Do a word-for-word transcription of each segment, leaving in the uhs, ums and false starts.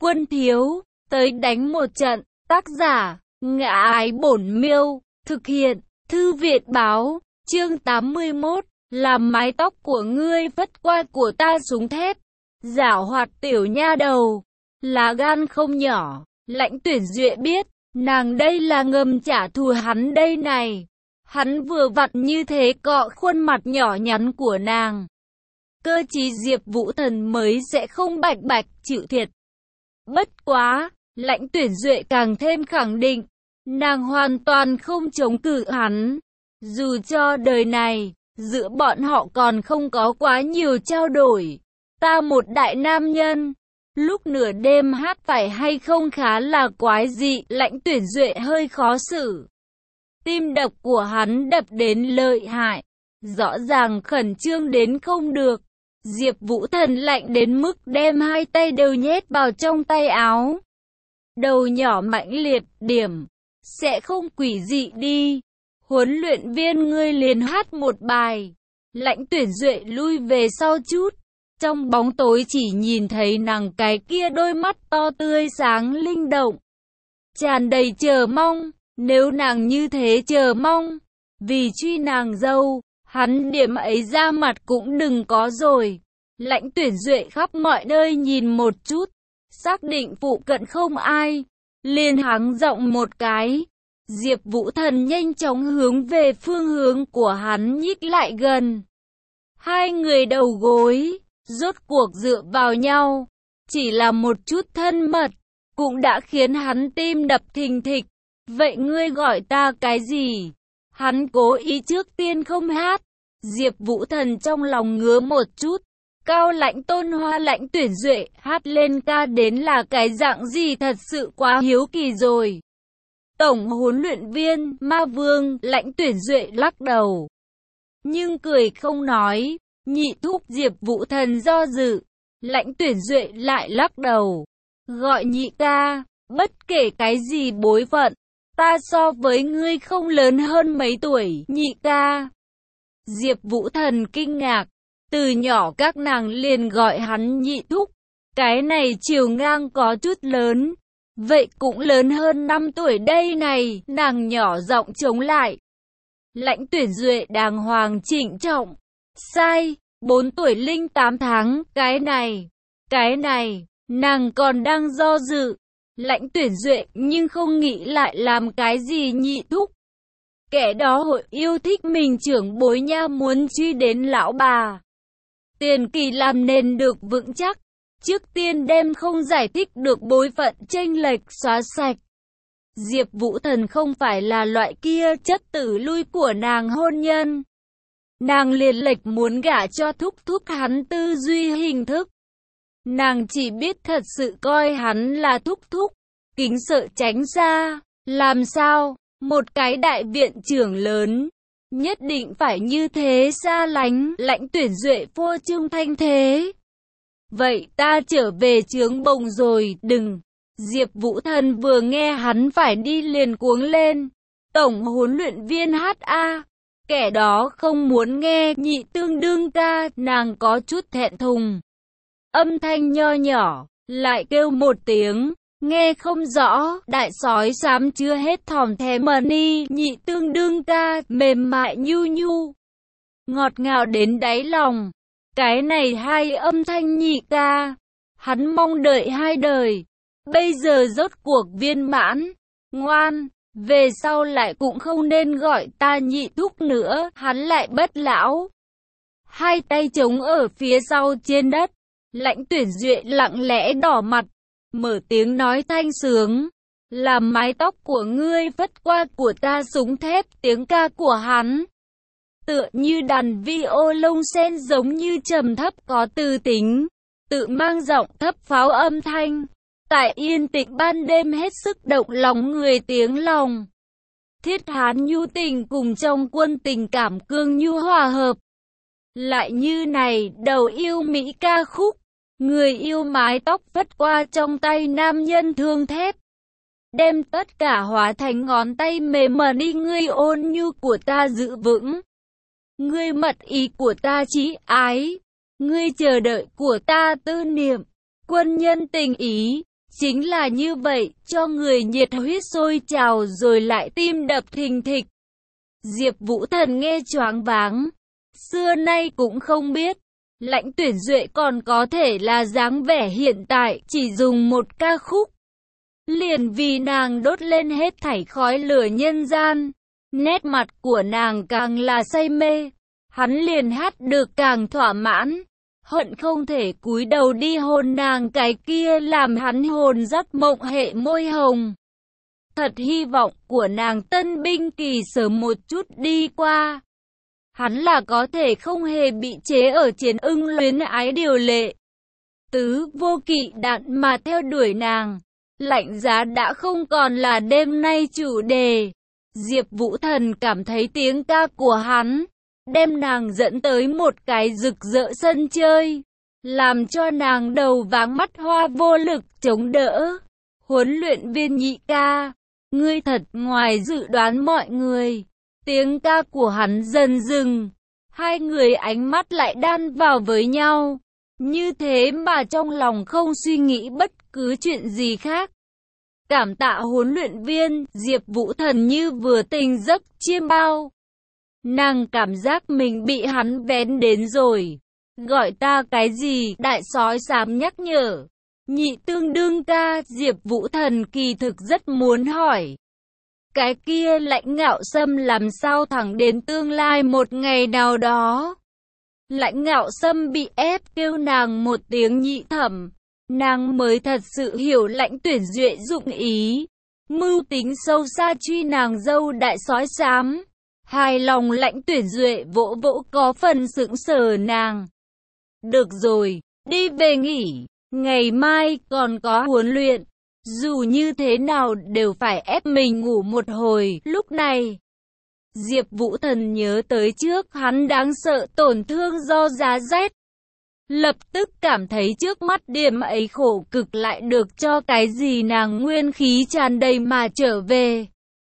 Quân thiếu, tới đánh một trận. Tác giả, Ngã Ái Bổn Miêu. Thực hiện, Thư Viện Báo. Chương tám mươi mốt. Làm mái tóc của ngươi vất qua của ta súng thép. Giảo hoạt tiểu nha đầu. Là gan không nhỏ. Lãnh Tuyển Duệ biết, nàng đây là ngầm trả thù hắn đây này. Hắn vừa vặn như thế cọ khuôn mặt nhỏ nhắn của nàng. Cơ chí Diệp Vũ Thần mới sẽ không bạch bạch chịu thiệt. Bất quá, Lãnh Tuyển Duệ càng thêm khẳng định, nàng hoàn toàn không chống cự hắn. Dù cho đời này, giữa bọn họ còn không có quá nhiều trao đổi. Ta một đại nam nhân, lúc nửa đêm hát phải hay không khá là quái dị. Lãnh Tuyển Duệ hơi khó xử. Tim đập của hắn đập đến lợi hại, rõ ràng khẩn trương đến không được. Diệp Vũ Thần lạnh đến mức đem hai tay đều nhét vào trong tay áo. Đầu nhỏ mãnh liệt điểm, sẽ không quỷ dị đi. Huấn luyện viên ngươi liền hát một bài. Lãnh Tuyển Duệ lui về sau chút. Trong bóng tối chỉ nhìn thấy nàng cái kia đôi mắt to tươi sáng linh động, tràn đầy chờ mong. Nếu nàng như thế chờ mong, vì truy nàng dâu, hắn điểm ấy ra mặt cũng đừng có rồi. Lãnh Tuyển Duệ khắp mọi nơi nhìn một chút, xác định phụ cận không ai, liền hắng giọng một cái. Diệp Vũ Thần nhanh chóng hướng về phương hướng của hắn nhích lại gần. Hai người đầu gối, rốt cuộc dựa vào nhau, chỉ là một chút thân mật, cũng đã khiến hắn tim đập thình thịch. Vậy ngươi gọi ta cái gì? Hắn cố ý trước tiên không hát. Diệp Vũ Thần trong lòng ngứa một chút. Cao Lãnh Tôn Hoa Lãnh Tuyển Duệ hát lên ca đến là cái dạng gì thật sự quá hiếu kỳ rồi. Tổng huấn luyện viên Ma Vương Lãnh Tuyển Duệ lắc đầu, nhưng cười không nói. Nhị thúc Diệp Vũ Thần do dự. Lãnh Tuyển Duệ lại lắc đầu. Gọi nhị ca, bất kể cái gì bối phận, ta so với ngươi không lớn hơn mấy tuổi, nhị ca. Diệp Vũ Thần kinh ngạc, từ nhỏ các nàng liền gọi hắn nhị thúc. Cái này chiều ngang có chút lớn, vậy cũng lớn hơn năm tuổi đây này. Nàng nhỏ giọng chống lại. Lãnh Tuyển Duệ đàng hoàng chỉnh trọng. Sai, bốn tuổi linh tám tháng, cái này, cái này, nàng còn đang do dự. Lãnh Tuyển Duệ nhưng không nghĩ lại làm cái gì nhị thúc. Kẻ đó hội yêu thích mình trưởng bối nha, muốn truy đến lão bà. Tiền kỳ làm nền được vững chắc, trước tiên đem không giải thích được bối phận chênh lệch xóa sạch. Diệp Vũ Thần không phải là loại kia chất tử lui của nàng hôn nhân. Nàng liền lệch muốn gả cho thúc thúc hắn tư duy hình thức. Nàng chỉ biết thật sự coi hắn là thúc thúc, kính sợ tránh xa. Làm sao, một cái đại viện trưởng lớn, nhất định phải như thế xa lánh. Lãnh Tuyển Duệ phô trương thanh thế. Vậy ta trở về trướng bồng rồi, đừng. Diệp Vũ Thần vừa nghe hắn phải đi liền cuống lên. Tổng huấn luyện viên hát a. Kẻ đó không muốn nghe nhị tương đương ca, nàng có chút thẹn thùng. Âm thanh nho nhỏ, lại kêu một tiếng, nghe không rõ. Đại sói xám chưa hết thòm thèm mờ ni, nhị tương đương ca, mềm mại nhu nhu, ngọt ngào đến đáy lòng. Cái này hai âm thanh nhị ca, hắn mong đợi hai đời, bây giờ rốt cuộc viên mãn. Ngoan, về sau lại cũng không nên gọi ta nhị thúc nữa. Hắn lại bất lão, hai tay chống ở phía sau trên đất. Lãnh Tuyển Duệ lặng lẽ đỏ mặt, mở tiếng nói thanh sướng. Làm mái tóc của ngươi vất qua của ta súng thép. Tiếng ca của hắn tựa như đàn vi ô lông sen, giống như trầm thấp có tư tính, tự mang giọng thấp pháo âm thanh. Tại yên tĩnh ban đêm hết sức động lòng người tiếng lòng. Thiết hán nhu tình cùng trong quân tình cảm cương nhu hòa hợp. Lại như này đầu yêu mỹ ca khúc. Người yêu mái tóc vất qua trong tay nam nhân thương thép. Đem tất cả hóa thành ngón tay mềm mờ đi. Ngươi ôn nhu của ta giữ vững, ngươi mật ý của ta chí ái, ngươi chờ đợi của ta tư niệm. Quân nhân tình ý, Chính là như vậy, cho người nhiệt huyết sôi trào rồi lại tim đập thình thịch. Diệp Vũ Thần nghe choáng váng, xưa nay cũng không biết, Lãnh Tuyển Duệ còn có thể là dáng vẻ hiện tại, chỉ dùng một ca khúc. Liền vì nàng đốt lên hết thảy khói lửa nhân gian, nét mặt của nàng càng là say mê, hắn liền hát được càng thỏa mãn, hận không thể cúi đầu đi hôn nàng cái kia làm hắn hồn dắt mộng hệ môi hồng. Thật hy vọng của nàng tân binh kỳ sớm một chút đi qua. Hắn là có thể không hề bị chế ở chiến ưng luyến ái điều lệ. Tứ vô kỵ đạn mà theo đuổi nàng. Lạnh giá đã không còn là đêm nay chủ đề. Diệp Vũ Thần cảm thấy tiếng ca của hắn đem nàng dẫn tới một cái rực rỡ sân chơi, làm cho nàng đầu váng mắt hoa vô lực chống đỡ. Huấn luyện viên Nhị ca, ngươi thật ngoài dự đoán mọi người. Tiếng ca của hắn dần dừng, hai người ánh mắt lại đan vào với nhau, như thế mà trong lòng không suy nghĩ bất cứ chuyện gì khác. Cảm tạ huấn luyện viên, Diệp Vũ Thần như vừa tỉnh giấc chiêm bao. Nàng cảm giác mình bị hắn vén đến rồi. Gọi ta cái gì? Đại sói xám nhắc nhở. Nhị tương đương ca, Diệp Vũ Thần kỳ thực rất muốn hỏi. Cái kia Lãnh Ngạo Sâm làm sao thẳng đến tương lai một ngày nào đó. Lãnh Ngạo Sâm bị ép kêu nàng một tiếng nhị thẩm. Nàng mới thật sự hiểu Lãnh Tuyển Duệ dụng ý, mưu tính sâu xa truy nàng dâu đại sói xám. Hài lòng Lãnh Tuyển Duệ vỗ vỗ có phần sững sờ nàng. Được rồi, đi về nghỉ, ngày mai còn có huấn luyện. Dù như thế nào đều phải ép mình ngủ một hồi. Lúc này, Diệp Vũ Thần nhớ tới trước hắn đáng sợ tổn thương do giá rét. Lập tức cảm thấy trước mắt điểm ấy khổ cực lại được cho cái gì nàng nguyên khí tràn đầy mà trở về.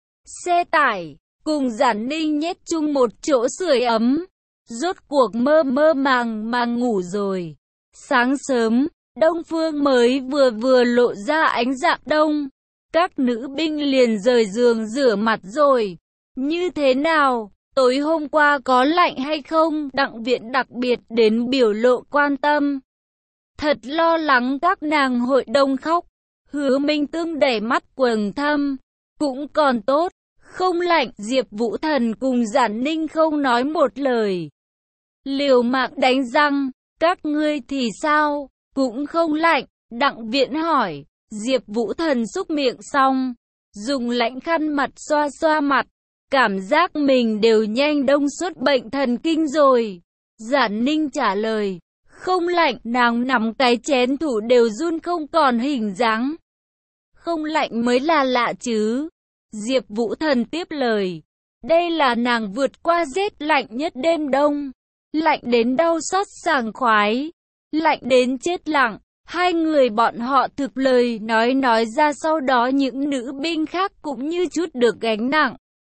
Xe tải, cùng Giản Ninh nhét chung một chỗ sưởi ấm. Rốt cuộc mơ mơ màng màng ngủ rồi. Sáng sớm, Đông Phương mới vừa vừa lộ ra ánh dạng đông. Các nữ binh liền rời giường rửa mặt rồi. Như thế nào? Tối hôm qua có lạnh hay không? Đặng Viện đặc biệt đến biểu lộ quan tâm. Thật lo lắng các nàng hội đông khóc. Hứa Minh Tương đẩy mắt quầng thâm. Cũng còn tốt, không lạnh. Diệp Vũ Thần cùng Giản Ninh không nói một lời. Liều mạng đánh răng. Các ngươi thì sao? Cũng không lạnh. Đặng Viện hỏi. Diệp Vũ Thần xúc miệng xong, dùng lãnh khăn mặt xoa xoa mặt. Cảm giác mình đều nhanh đông suốt bệnh thần kinh rồi. Giản Ninh trả lời. Không lạnh, nàng nắm cái chén thủ đều run không còn hình dáng. Không lạnh mới là lạ chứ. Diệp Vũ Thần tiếp lời. Đây là nàng vượt qua rét lạnh nhất đêm đông. Lạnh đến đau xót sảng khoái. Lạnh đến chết lặng. Hai người bọn họ thực lời nói nói ra, sau đó những nữ binh khác cũng như chút được gánh nặng.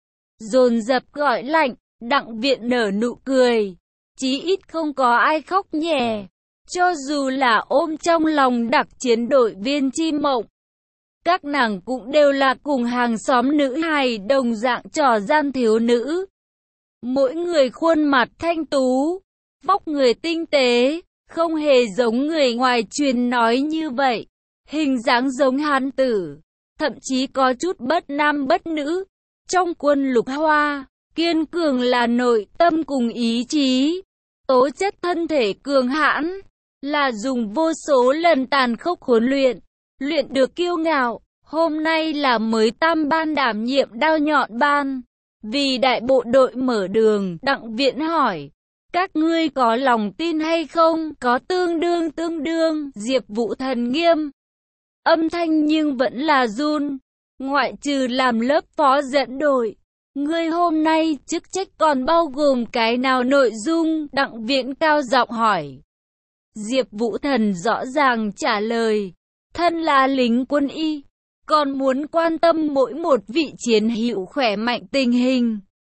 Dồn dập gọi lạnh. Đặng Viện nở nụ cười. Chí ít không có ai khóc nhè. Cho dù là ôm trong lòng đặc chiến đội viên Chim Mộng. Các nàng cũng đều là cùng hàng xóm nữ hài đồng dạng trò gian thiếu nữ. Mỗi người khuôn mặt thanh tú, vóc người tinh tế, không hề giống người ngoài truyền nói như vậy. Hình dáng giống hán tử, thậm chí có chút bất nam bất nữ. Trong quân lục hoa, kiên cường là nội tâm cùng ý chí. Tố chất thân thể cường hãn, là dùng vô số lần tàn khốc huấn luyện, luyện được kiêu ngạo. Hôm nay là mới tam ban đảm nhiệm đao nhọn ban. Vì đại bộ đội mở đường, Đặng Viện hỏi. Các ngươi có lòng tin hay không? Có tương đương tương đương. Diệp Vũ Thần nghiêm âm thanh nhưng vẫn là run. Ngoại trừ làm lớp phó dẫn đội, ngươi hôm nay chức trách còn bao gồm cái nào nội dung? Đặng Viện cao giọng hỏi. Diệp Vũ Thần rõ ràng trả lời. Thân là lính quân y, còn muốn quan tâm mỗi một vị chiến hữu khỏe mạnh tình hình.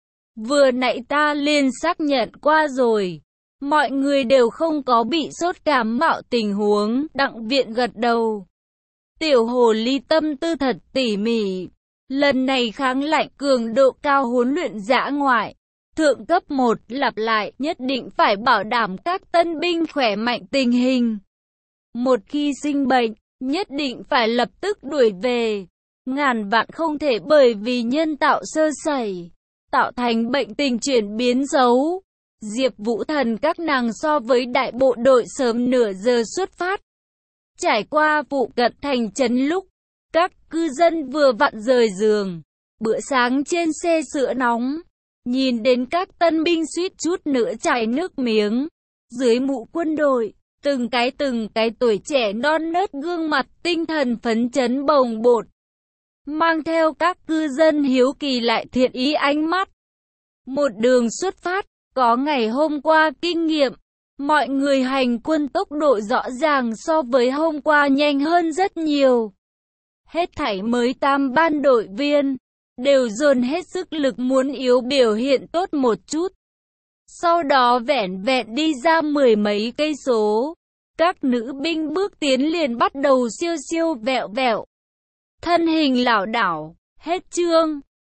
Vừa nãy ta liền xác nhận qua rồi. Mọi người đều không có bị sốt cảm mạo tình huống. Đặng Viện gật đầu. Tiểu hồ ly tâm tư thật tỉ mỉ. Lần này kháng lạnh cường độ cao huấn luyện dã ngoại. Thượng cấp một lặp lại nhất định phải bảo đảm các tân binh khỏe mạnh tình hình. Một khi sinh bệnh, nhất định phải lập tức đuổi về. Ngàn vạn không thể bởi vì nhân tạo sơ sẩy, tạo thành bệnh tình chuyển biến xấu. Diệp Vũ Thần các nàng so với đại bộ đội sớm nửa giờ xuất phát. Trải qua phụ cận thành trấn lúc, các cư dân vừa vặn rời giường. Bữa sáng trên xe sữa nóng. Nhìn đến các tân binh suýt chút nữa chảy nước miếng. Dưới mũ quân đội, từng cái từng cái tuổi trẻ non nớt gương mặt tinh thần phấn chấn bồng bột. Mang theo các cư dân hiếu kỳ lại thiện ý ánh mắt. Một đường xuất phát, có ngày hôm qua kinh nghiệm. Mọi người hành quân tốc độ rõ ràng so với hôm qua nhanh hơn rất nhiều. Hết thảy mới tam ban đội viên đều dồn hết sức lực muốn yếu biểu hiện tốt một chút. Sau đó vẻn vẹn đi ra mười mấy cây số, các nữ binh bước tiến liền bắt đầu siêu siêu vẹo vẹo. Thân hình lảo đảo, hết chương.